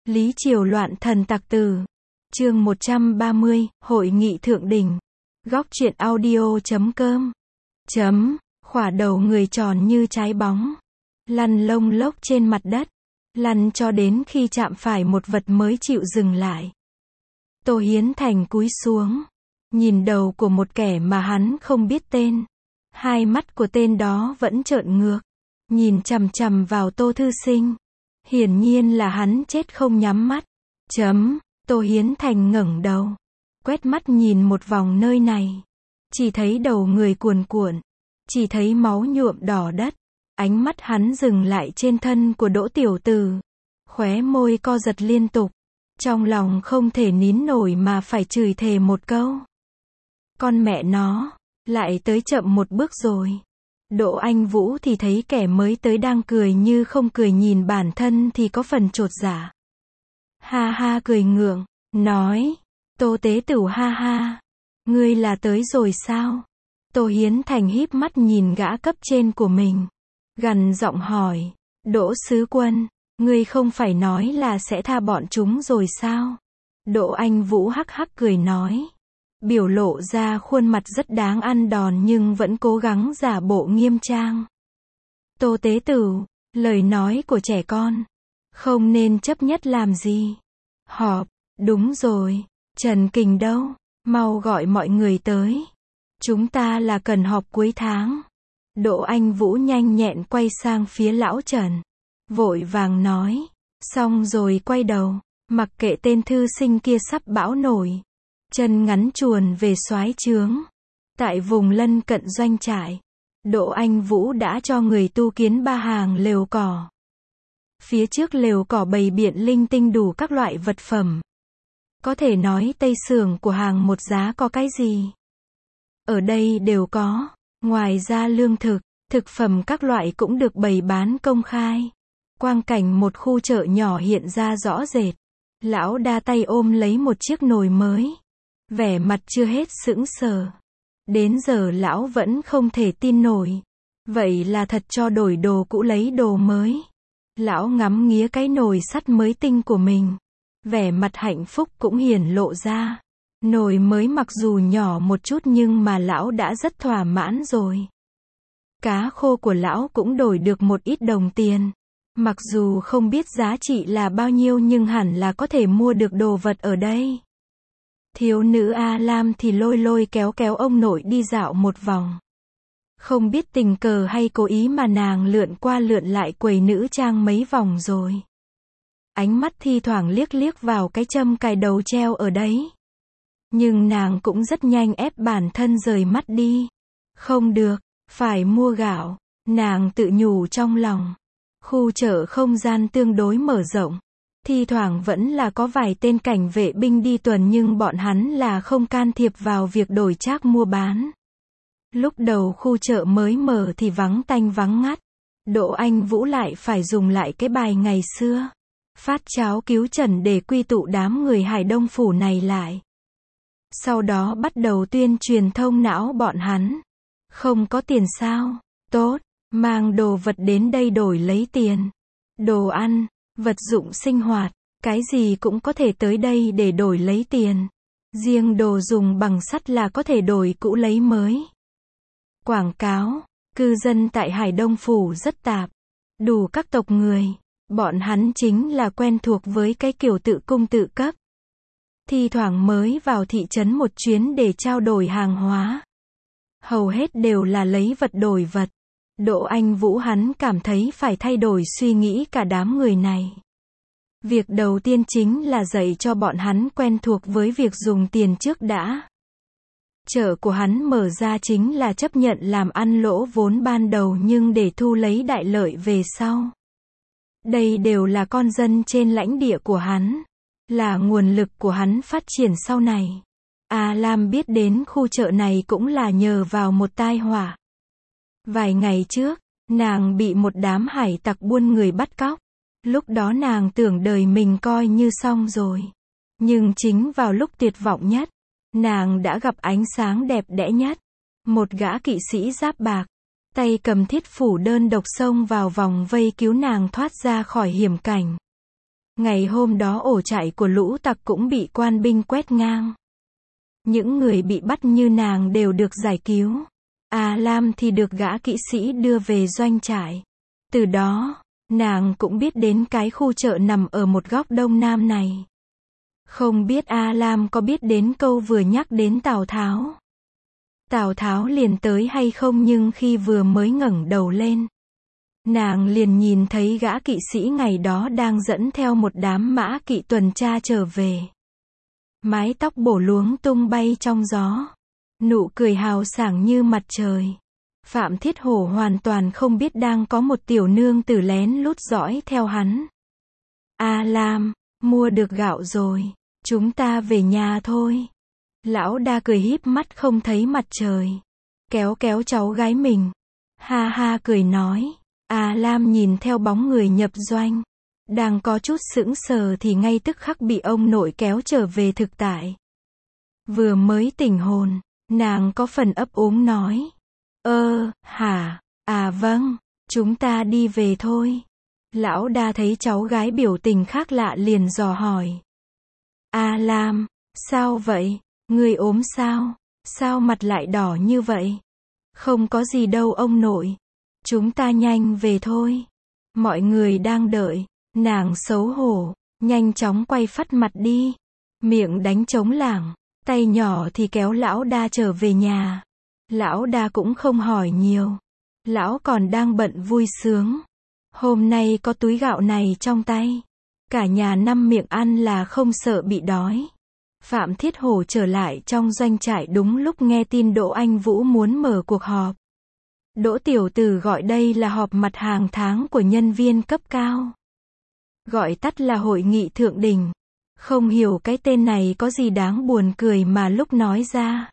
Lý Triều loạn thần tặc tử. Chương 130, Hội nghị thượng đỉnh. Góc truyện audio.com. Khỏa đầu người tròn như trái bóng. Lăn lông lốc trên mặt đất. Lăn cho đến khi chạm phải một vật mới chịu dừng lại. Tô Hiến Thành cúi xuống. Nhìn đầu của một kẻ mà hắn không biết tên. Hai mắt của tên đó vẫn trợn ngược. Nhìn chằm chằm vào Tô Thư Sinh. Hiển nhiên là hắn chết không nhắm mắt. Tô Hiến Thành ngẩng đầu. Quét mắt nhìn một vòng nơi này. Chỉ thấy đầu người cuồn cuộn. Chỉ thấy máu nhuộm đỏ đất. Ánh mắt hắn dừng lại trên thân của Đỗ tiểu tử. Khóe môi co giật liên tục. Trong lòng không thể nín nổi mà phải chửi thề một câu. Con mẹ nó, lại tới chậm một bước rồi. Đỗ Anh Vũ thì thấy kẻ mới tới đang cười như không cười, nhìn bản thân thì có phần chột dạ. Ha ha cười ngượng, nói, Tô Tế Tửu ha ha, ngươi là tới rồi sao? Tô Hiến Thành híp mắt nhìn gã cấp trên của mình, gằn giọng hỏi, Đỗ sứ quân, ngươi không phải nói là sẽ tha bọn chúng rồi sao? Đỗ Anh Vũ hắc hắc cười nói, biểu lộ ra khuôn mặt rất đáng ăn đòn nhưng vẫn cố gắng giả bộ nghiêm trang. Tô Tế Tửu, lời nói của trẻ con, không nên chấp nhất làm gì. Họp, đúng rồi, Trần Kình đâu, mau gọi mọi người tới. Chúng ta là cần họp cuối tháng. Đỗ Anh Vũ nhanh nhẹn quay sang phía lão Trần. Vội vàng nói, xong rồi quay đầu, mặc kệ tên thư sinh kia sắp bão nổi. Chân ngắn chuồn về soái trướng. Tại vùng lân cận doanh trại, Đỗ Anh Vũ đã cho người tu kiến 3 hàng lều cỏ. Phía trước lều cỏ bày biện linh tinh đủ các loại vật phẩm. Có thể nói tây xưởng của hàng một giá có cái gì ở đây đều có. Ngoài ra lương thực, thực phẩm các loại cũng được bày bán công khai. Quang cảnh một khu chợ nhỏ hiện ra rõ rệt. Lão đa tay ôm lấy một chiếc nồi mới. Vẻ mặt chưa hết sững sờ. Đến giờ lão vẫn không thể tin nổi. Vậy là thật cho đổi đồ cũ lấy đồ mới. Lão ngắm nghía cái nồi sắt mới tinh của mình. Vẻ mặt hạnh phúc cũng hiển lộ ra. Nồi mới mặc dù nhỏ một chút nhưng mà lão đã rất thỏa mãn rồi. Cá khô của lão cũng đổi được một ít đồng tiền. Mặc dù không biết giá trị là bao nhiêu nhưng hẳn là có thể mua được đồ vật ở đây. Thiếu nữ A Lam thì lôi lôi kéo kéo ông nội đi dạo một vòng. Không biết tình cờ hay cố ý mà nàng lượn qua lượn lại quầy nữ trang mấy vòng rồi. Ánh mắt thi thoảng liếc liếc vào cái châm cài đầu treo ở đấy. Nhưng nàng cũng rất nhanh ép bản thân rời mắt đi. Không được, phải mua gạo, nàng tự nhủ trong lòng. Khu chợ không gian tương đối mở rộng. Thi thoảng vẫn là có vài tên cảnh vệ binh đi tuần nhưng bọn hắn là không can thiệp vào việc đổi trác mua bán. Lúc đầu khu chợ mới mở thì vắng tanh vắng ngắt. Đỗ Anh Vũ lại phải dùng lại cái bài ngày xưa. Phát cháo cứu trần để quy tụ đám người Hải Đông Phủ này lại. Sau đó bắt đầu tuyên truyền thông não bọn hắn. Không có tiền sao? Tốt, mang đồ vật đến đây đổi lấy tiền. Đồ ăn, vật dụng sinh hoạt, cái gì cũng có thể tới đây để đổi lấy tiền. Riêng đồ dùng bằng sắt là có thể đổi cũ lấy mới. Quảng cáo, cư dân tại Hải Đông Phủ rất tạp. Đủ các tộc người. Bọn hắn chính là quen thuộc với cái kiểu tự cung tự cấp. Thi thoảng mới vào thị trấn một chuyến để trao đổi hàng hóa. Hầu hết đều là lấy vật đổi vật. Đỗ Anh Vũ hắn cảm thấy phải thay đổi suy nghĩ cả đám người này. Việc đầu tiên chính là dạy cho bọn hắn quen thuộc với việc dùng tiền trước đã. Chợ của hắn mở ra chính là chấp nhận làm ăn lỗ vốn ban đầu nhưng để thu lấy đại lợi về sau. Đây đều là con dân trên lãnh địa của hắn. Là nguồn lực của hắn phát triển sau này. A Lam biết đến khu chợ này cũng là nhờ vào một tai họa. Vài ngày trước, nàng bị một đám hải tặc buôn người bắt cóc. Lúc đó nàng tưởng đời mình coi như xong rồi. Nhưng chính vào lúc tuyệt vọng nhất, nàng đã gặp ánh sáng đẹp đẽ nhất. Một gã kỵ sĩ giáp bạc, tay cầm thiết phủ đơn độc xông vào vòng vây cứu nàng thoát ra khỏi hiểm cảnh. Ngày hôm đó ổ trại của lũ tặc cũng bị quan binh quét ngang. Những người bị bắt như nàng đều được giải cứu. A Lam thì được gã kỵ sĩ đưa về doanh trại. Từ đó, nàng cũng biết đến cái khu chợ nằm ở một góc đông nam này. Không biết A Lam có biết đến câu vừa nhắc đến Tào Tháo. Tào Tháo liền tới hay không, nhưng khi vừa mới ngẩng đầu lên, nàng liền nhìn thấy gã kỵ sĩ ngày đó đang dẫn theo một đám mã kỵ tuần tra trở về. Mái tóc bổ luống tung bay trong gió. Nụ cười hào sảng như mặt trời. Phạm Thiết Hổ hoàn toàn không biết đang có một tiểu nương tử lén lút dõi theo hắn. A Lam, mua được gạo rồi. Chúng ta về nhà thôi. Lão đa cười híp mắt không thấy mặt trời. Kéo kéo cháu gái mình. Ha ha cười nói. A Lam nhìn theo bóng người nhập doanh. Đang có chút sững sờ thì ngay tức khắc bị ông nội kéo trở về thực tại. Vừa mới tỉnh hồn, nàng có phần ấp úng nói. Hả, à vâng, chúng ta đi về thôi. Lão đa thấy cháu gái biểu tình khác lạ liền dò hỏi. A Lam, sao vậy, ngươi ốm sao? Sao mặt lại đỏ như vậy? Không có gì đâu ông nội. Chúng ta nhanh về thôi. Mọi người đang đợi. Nàng xấu hổ, nhanh chóng quay phắt mặt đi. Miệng đánh trống lảng, tay nhỏ thì kéo lão đa trở về nhà. Lão đa cũng không hỏi nhiều. Lão còn đang bận vui sướng. Hôm nay có túi gạo này trong tay. Cả nhà năm miệng ăn là không sợ bị đói. Phạm Thiết Hổ trở lại trong doanh trại đúng lúc nghe tin Đỗ Anh Vũ muốn mở cuộc họp. Đỗ tiểu tử gọi đây là họp mặt hàng tháng của nhân viên cấp cao. Gọi tắt là hội nghị thượng đỉnh. Không hiểu cái tên này có gì đáng buồn cười mà lúc nói ra.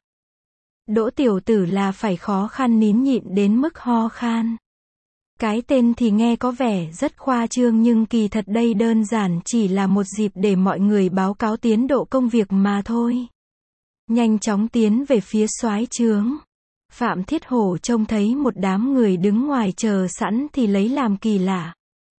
Đỗ tiểu tử là phải khó khăn nín nhịn đến mức ho khan. Cái tên thì nghe có vẻ rất khoa trương nhưng kỳ thật đây đơn giản chỉ là một dịp để mọi người báo cáo tiến độ công việc mà thôi. Nhanh chóng tiến về phía soái trướng. Phạm Thiết Hổ trông thấy một đám người đứng ngoài chờ sẵn thì lấy làm kỳ lạ.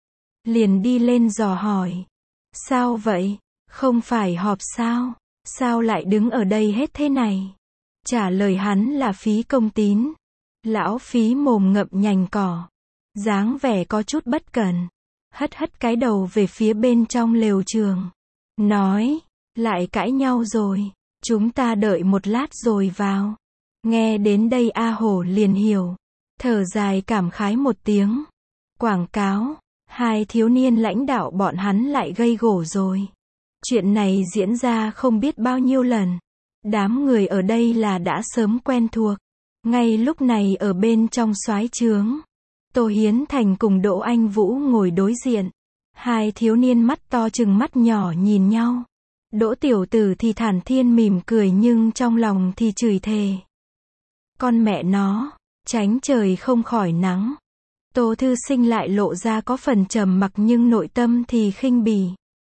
Liền đi lên dò hỏi. Sao vậy? Không phải họp sao? Sao lại đứng ở đây hết thế này? Trả lời hắn là Phí Công Tín. Lão Phí mồm ngậm nhành cỏ. Dáng vẻ có chút bất cẩn. Hất hất cái đầu về phía bên trong lều trường. Nói, lại cãi nhau rồi. Chúng ta đợi một lát rồi vào. Nghe đến đây A Hổ liền hiểu. Thở dài cảm khái một tiếng. Quảng cáo. Hai thiếu niên lãnh đạo bọn hắn lại gây gổ rồi. Chuyện này diễn ra không biết bao nhiêu lần. Đám người ở đây là đã sớm quen thuộc. Ngay lúc này ở bên trong soái trướng, Tô Hiến Thành cùng Đỗ Anh Vũ ngồi đối diện. Hai thiếu niên mắt to chừng mắt nhỏ nhìn nhau. Đỗ tiểu tử thì thản thiên mỉm cười nhưng trong lòng thì chửi thề. Con mẹ nó, tránh trời không khỏi nắng. Tô Thư Sinh lại lộ ra có phần trầm mặc nhưng nội tâm thì khinh bỉ.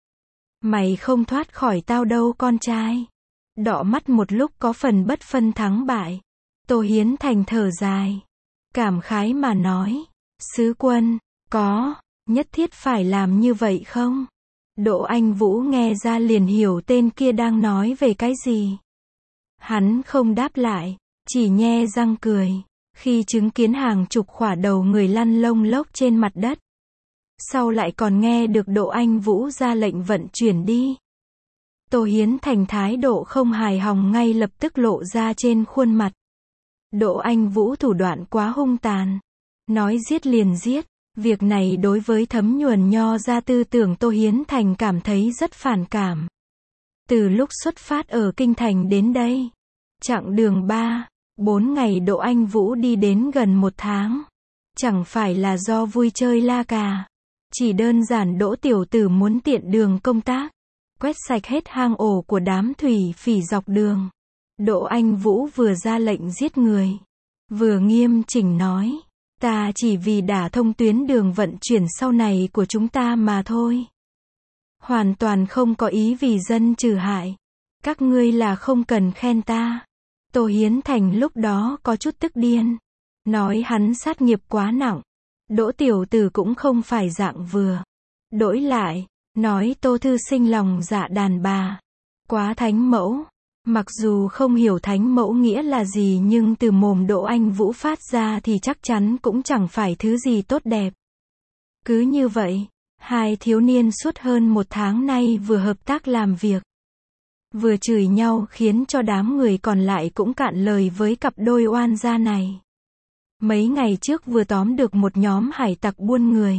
Mày không thoát khỏi tao đâu con trai. Đọ mắt một lúc có phần bất phân thắng bại. Tô Hiến Thành thở dài. Cảm khái mà nói. Sứ quân, có, nhất thiết phải làm như vậy không? Đỗ Anh Vũ nghe ra liền hiểu tên kia đang nói về cái gì. Hắn không đáp lại, chỉ nhe răng cười. Khi chứng kiến hàng chục khỏa đầu người lăn lông lốc trên mặt đất. Sau lại còn nghe được Đỗ Anh Vũ ra lệnh vận chuyển đi. Tô Hiến Thành thái độ không hài lòng ngay lập tức lộ ra trên khuôn mặt. Đỗ Anh Vũ thủ đoạn quá hung tàn. Nói giết liền giết. Việc này đối với Thấm Nhuần Nho ra tư tưởng Tô Hiến Thành cảm thấy rất phản cảm. Từ lúc xuất phát ở Kinh Thành đến đây, chặng đường 3-4 ngày Đỗ Anh Vũ đi đến gần 1 tháng. Chẳng phải là do vui chơi la cà. Chỉ đơn giản Đỗ tiểu tử muốn tiện đường công tác. Quét sạch hết hang ổ của đám thủy phỉ dọc đường. Đỗ Anh Vũ vừa ra lệnh giết người. Vừa nghiêm chỉnh nói. Ta chỉ vì đả thông tuyến đường vận chuyển sau này của chúng ta mà thôi. Hoàn toàn không có ý vì dân trừ hại. Các ngươi là không cần khen ta. Tô Hiến Thành lúc đó có chút tức điên. Nói hắn sát nghiệp quá nặng. Đỗ tiểu tử cũng không phải dạng vừa. Đổi lại, nói Tô Thư Sinh lòng dạ đàn bà, quá thánh mẫu. Mặc dù không hiểu thánh mẫu nghĩa là gì nhưng từ mồm Đỗ Anh Vũ phát ra thì chắc chắn cũng chẳng phải thứ gì tốt đẹp. Cứ như vậy, hai thiếu niên suốt hơn 1 tháng nay vừa hợp tác làm việc, vừa chửi nhau khiến cho đám người còn lại cũng cạn lời với cặp đôi oan gia này. Mấy ngày trước vừa tóm được một nhóm hải tặc buôn người.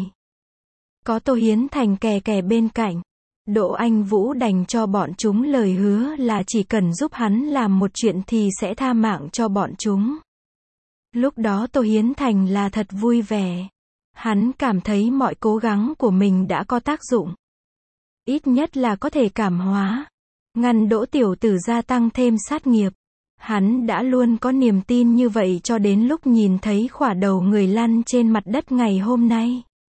Có Tô Hiến Thành kè kè bên cạnh. Đỗ Anh Vũ đành cho bọn chúng lời hứa là chỉ cần giúp hắn làm một chuyện thì sẽ tha mạng cho bọn chúng. Lúc đó Tô Hiến Thành là thật vui vẻ. Hắn cảm thấy mọi cố gắng của mình đã có tác dụng. Ít nhất là có thể cảm hóa, ngăn Đỗ tiểu tử gia tăng thêm sát nghiệp. Hắn đã luôn có niềm tin như vậy cho đến lúc nhìn thấy khỏa đầu người lăn trên mặt đất ngày hôm nay.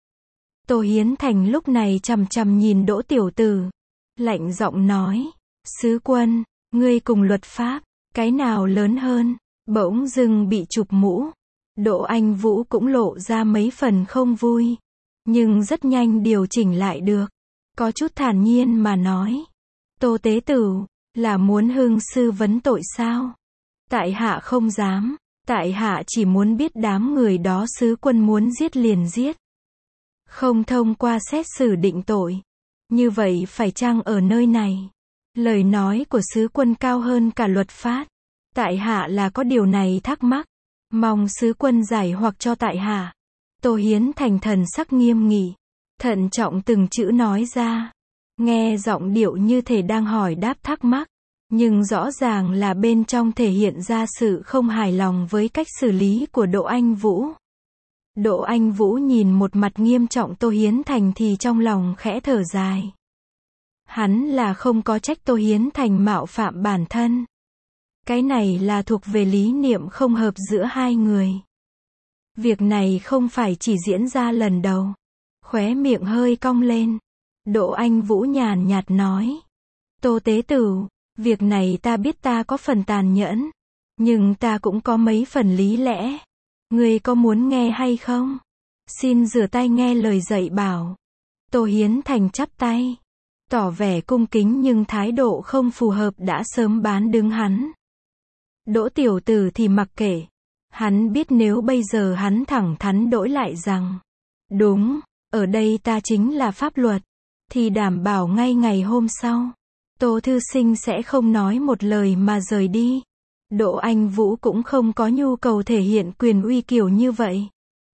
Tô Hiến Thành lúc này chằm chằm nhìn Đỗ tiểu tử, lạnh giọng nói, sứ quân, ngươi cùng luật pháp, cái nào lớn hơn? Bỗng dưng bị chụp mũ. Đỗ Anh Vũ cũng lộ ra mấy phần không vui, nhưng rất nhanh điều chỉnh lại được, có chút thản nhiên mà nói, Tô tế tử, là muốn hưng sư vấn tội sao? Tại hạ không dám, tại hạ chỉ muốn biết đám người đó sứ quân muốn giết liền giết, không thông qua xét xử định tội. Như vậy phải chăng ở nơi này, lời nói của sứ quân cao hơn cả luật pháp? Tại hạ là có điều này thắc mắc, mong sứ quân giải hoặc cho tại hạ. Tô Hiến Thành thần sắc nghiêm nghị, thận trọng từng chữ nói ra, nghe giọng điệu như thể đang hỏi đáp thắc mắc, nhưng rõ ràng là bên trong thể hiện ra sự không hài lòng với cách xử lý của Đỗ Anh Vũ. Đỗ Anh Vũ nhìn một mặt nghiêm trọng Tô Hiến Thành thì trong lòng khẽ thở dài. Hắn là không có trách Tô Hiến Thành mạo phạm bản thân. Cái này là thuộc về lý niệm không hợp giữa hai người. Việc này không phải chỉ diễn ra lần đầu. Khóe miệng hơi cong lên. Đỗ Anh Vũ nhàn nhạt nói. Tô tế tử, việc này ta biết ta có phần tàn nhẫn, nhưng ta cũng có mấy phần lý lẽ. Ngươi có muốn nghe hay không? Xin rửa tay nghe lời dạy bảo. Tô Hiến Thành chắp tay, tỏ vẻ cung kính nhưng thái độ không phù hợp đã sớm bán đứng hắn. Đỗ tiểu tử thì mặc kệ. Hắn biết nếu bây giờ hắn thẳng thắn đổi lại rằng, đúng, ở đây ta chính là pháp luật, thì đảm bảo ngay ngày hôm sau, Tô thư sinh sẽ không nói một lời mà rời đi. Đỗ Anh Vũ cũng không có nhu cầu thể hiện quyền uy kiểu như vậy.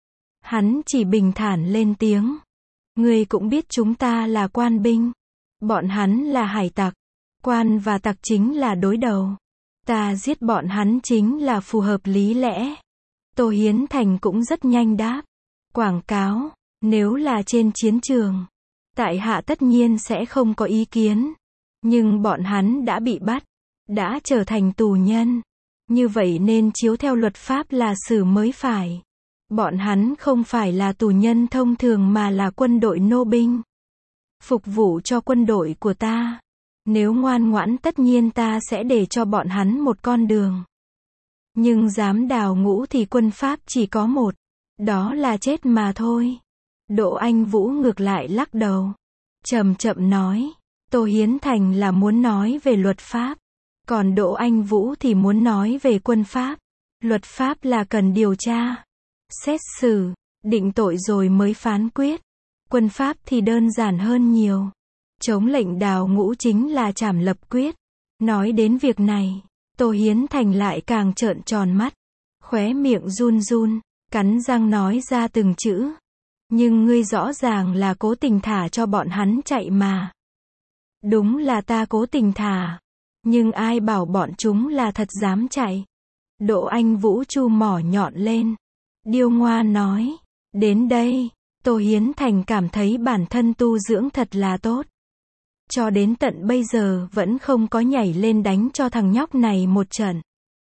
Hắn chỉ bình thản lên tiếng. Ngươi cũng biết chúng ta là quan binh. Bọn hắn là hải tặc. Quan và tặc chính là đối đầu. Ta giết bọn hắn chính là phù hợp lý lẽ. Tô Hiến Thành cũng rất nhanh đáp. Quảng cáo, nếu là trên chiến trường, tại hạ tất nhiên sẽ không có ý kiến. Nhưng bọn hắn đã bị bắt, đã trở thành tù nhân. Như vậy nên chiếu theo luật pháp là xử mới phải. Bọn hắn không phải là tù nhân thông thường mà là quân đội nô binh. Phục vụ cho quân đội của ta. Nếu ngoan ngoãn tất nhiên ta sẽ để cho bọn hắn một con đường. Nhưng dám đào ngũ thì quân pháp chỉ có một. Đó là chết mà thôi. Đỗ Anh Vũ ngược lại lắc đầu. Chậm chậm nói. Tô Hiến Thành là muốn nói về luật pháp. Còn Đỗ Anh Vũ thì muốn nói về quân pháp. Luật pháp là cần điều tra, xét xử, định tội rồi mới phán quyết. Quân pháp thì đơn giản hơn nhiều. Chống lệnh đào ngũ chính là trảm lập quyết. Nói đến việc này, Tô Hiến Thành lại càng trợn tròn mắt. Khóe miệng run run, cắn răng nói ra từng chữ. Nhưng ngươi rõ ràng là cố tình thả cho bọn hắn chạy mà. Đúng là ta cố tình thả. Nhưng ai bảo bọn chúng là thật dám chạy. Đỗ Anh Vũ chu mỏ nhọn lên. Điêu ngoa nói. Đến đây, Tô Hiến Thành cảm thấy bản thân tu dưỡng thật là tốt. Cho đến tận bây giờ vẫn không có nhảy lên đánh cho thằng nhóc này một trận.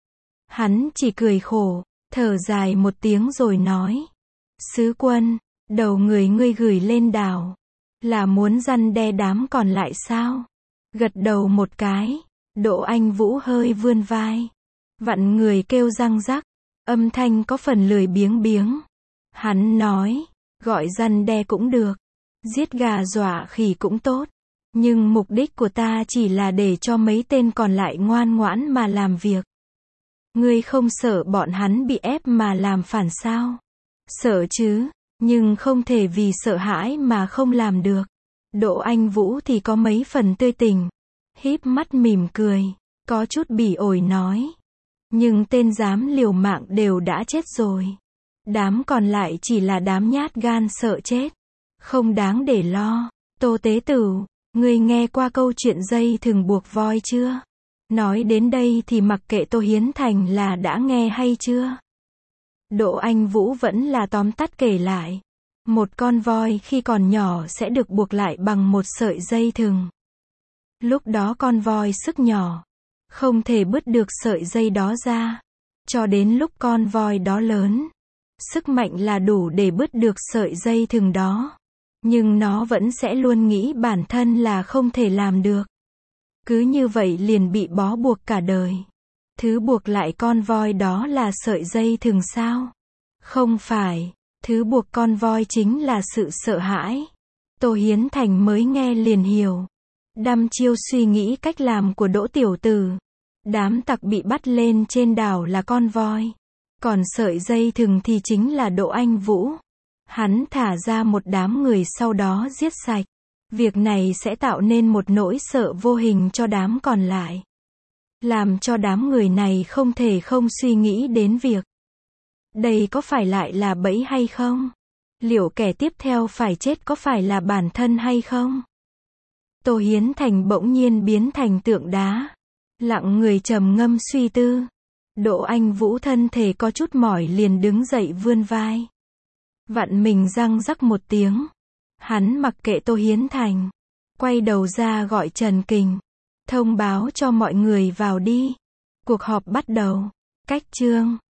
Hắn chỉ cười khổ, thở dài một tiếng rồi nói. Sứ quân, đầu người ngươi gửi lên đảo. Là muốn răn đe đám còn lại sao? Gật đầu một cái. Đỗ Anh Vũ hơi vươn vai. Vặn người kêu răng rắc. Âm thanh có phần lười biếng biếng. Hắn nói. Gọi răn đe cũng được. Giết gà dọa khỉ cũng tốt. Nhưng mục đích của ta chỉ là để cho mấy tên còn lại ngoan ngoãn mà làm việc. Ngươi không sợ bọn hắn bị ép mà làm phản sao? Sợ chứ, nhưng không thể vì sợ hãi mà không làm được. Đỗ Anh Vũ thì có mấy phần tươi tỉnh. Híp mắt mỉm cười, có chút bỉ ổi nói. Nhưng tên dám liều mạng đều đã chết rồi. Đám còn lại chỉ là đám nhát gan sợ chết. Không đáng để lo. Tô Tế Tửu, ngươi nghe qua câu chuyện dây thừng buộc voi chưa? Nói đến đây thì mặc kệ Tô Hiến Thành là đã nghe hay chưa? Đỗ Anh Vũ vẫn là tóm tắt kể lại. Một con voi khi còn nhỏ sẽ được buộc lại bằng một sợi dây thừng. Lúc đó con voi sức nhỏ, không thể bứt được sợi dây đó ra. Cho đến lúc con voi đó lớn, sức mạnh là đủ để bứt được sợi dây thừng đó. Nhưng nó vẫn sẽ luôn nghĩ bản thân là không thể làm được. Cứ như vậy liền bị bó buộc cả đời. Thứ buộc lại con voi đó là sợi dây thừng sao? Không phải. Thứ buộc con voi chính là sự sợ hãi. Tô Hiến Thành mới nghe liền hiểu. Đăm chiêu suy nghĩ cách làm của Đỗ tiểu tử. Đám tặc bị bắt lên trên đảo là con voi. Còn sợi dây thừng thì chính là Đỗ Anh Vũ. Hắn thả ra một đám người sau đó giết sạch. Việc này sẽ tạo nên một nỗi sợ vô hình cho đám còn lại. Làm cho đám người này không thể không suy nghĩ đến việc. Đây có phải lại là bẫy hay không? Liệu kẻ tiếp theo phải chết có phải là bản thân hay không? Tô Hiến Thành bỗng nhiên biến thành tượng đá. Lặng người trầm ngâm suy tư. Đỗ Anh Vũ thân thể có chút mỏi liền đứng dậy vươn vai. Vặn mình răng rắc một tiếng. Hắn mặc kệ Tô Hiến Thành. Quay đầu ra gọi Trần Kình. Thông báo cho mọi người vào đi. Cuộc họp bắt đầu. Cách chương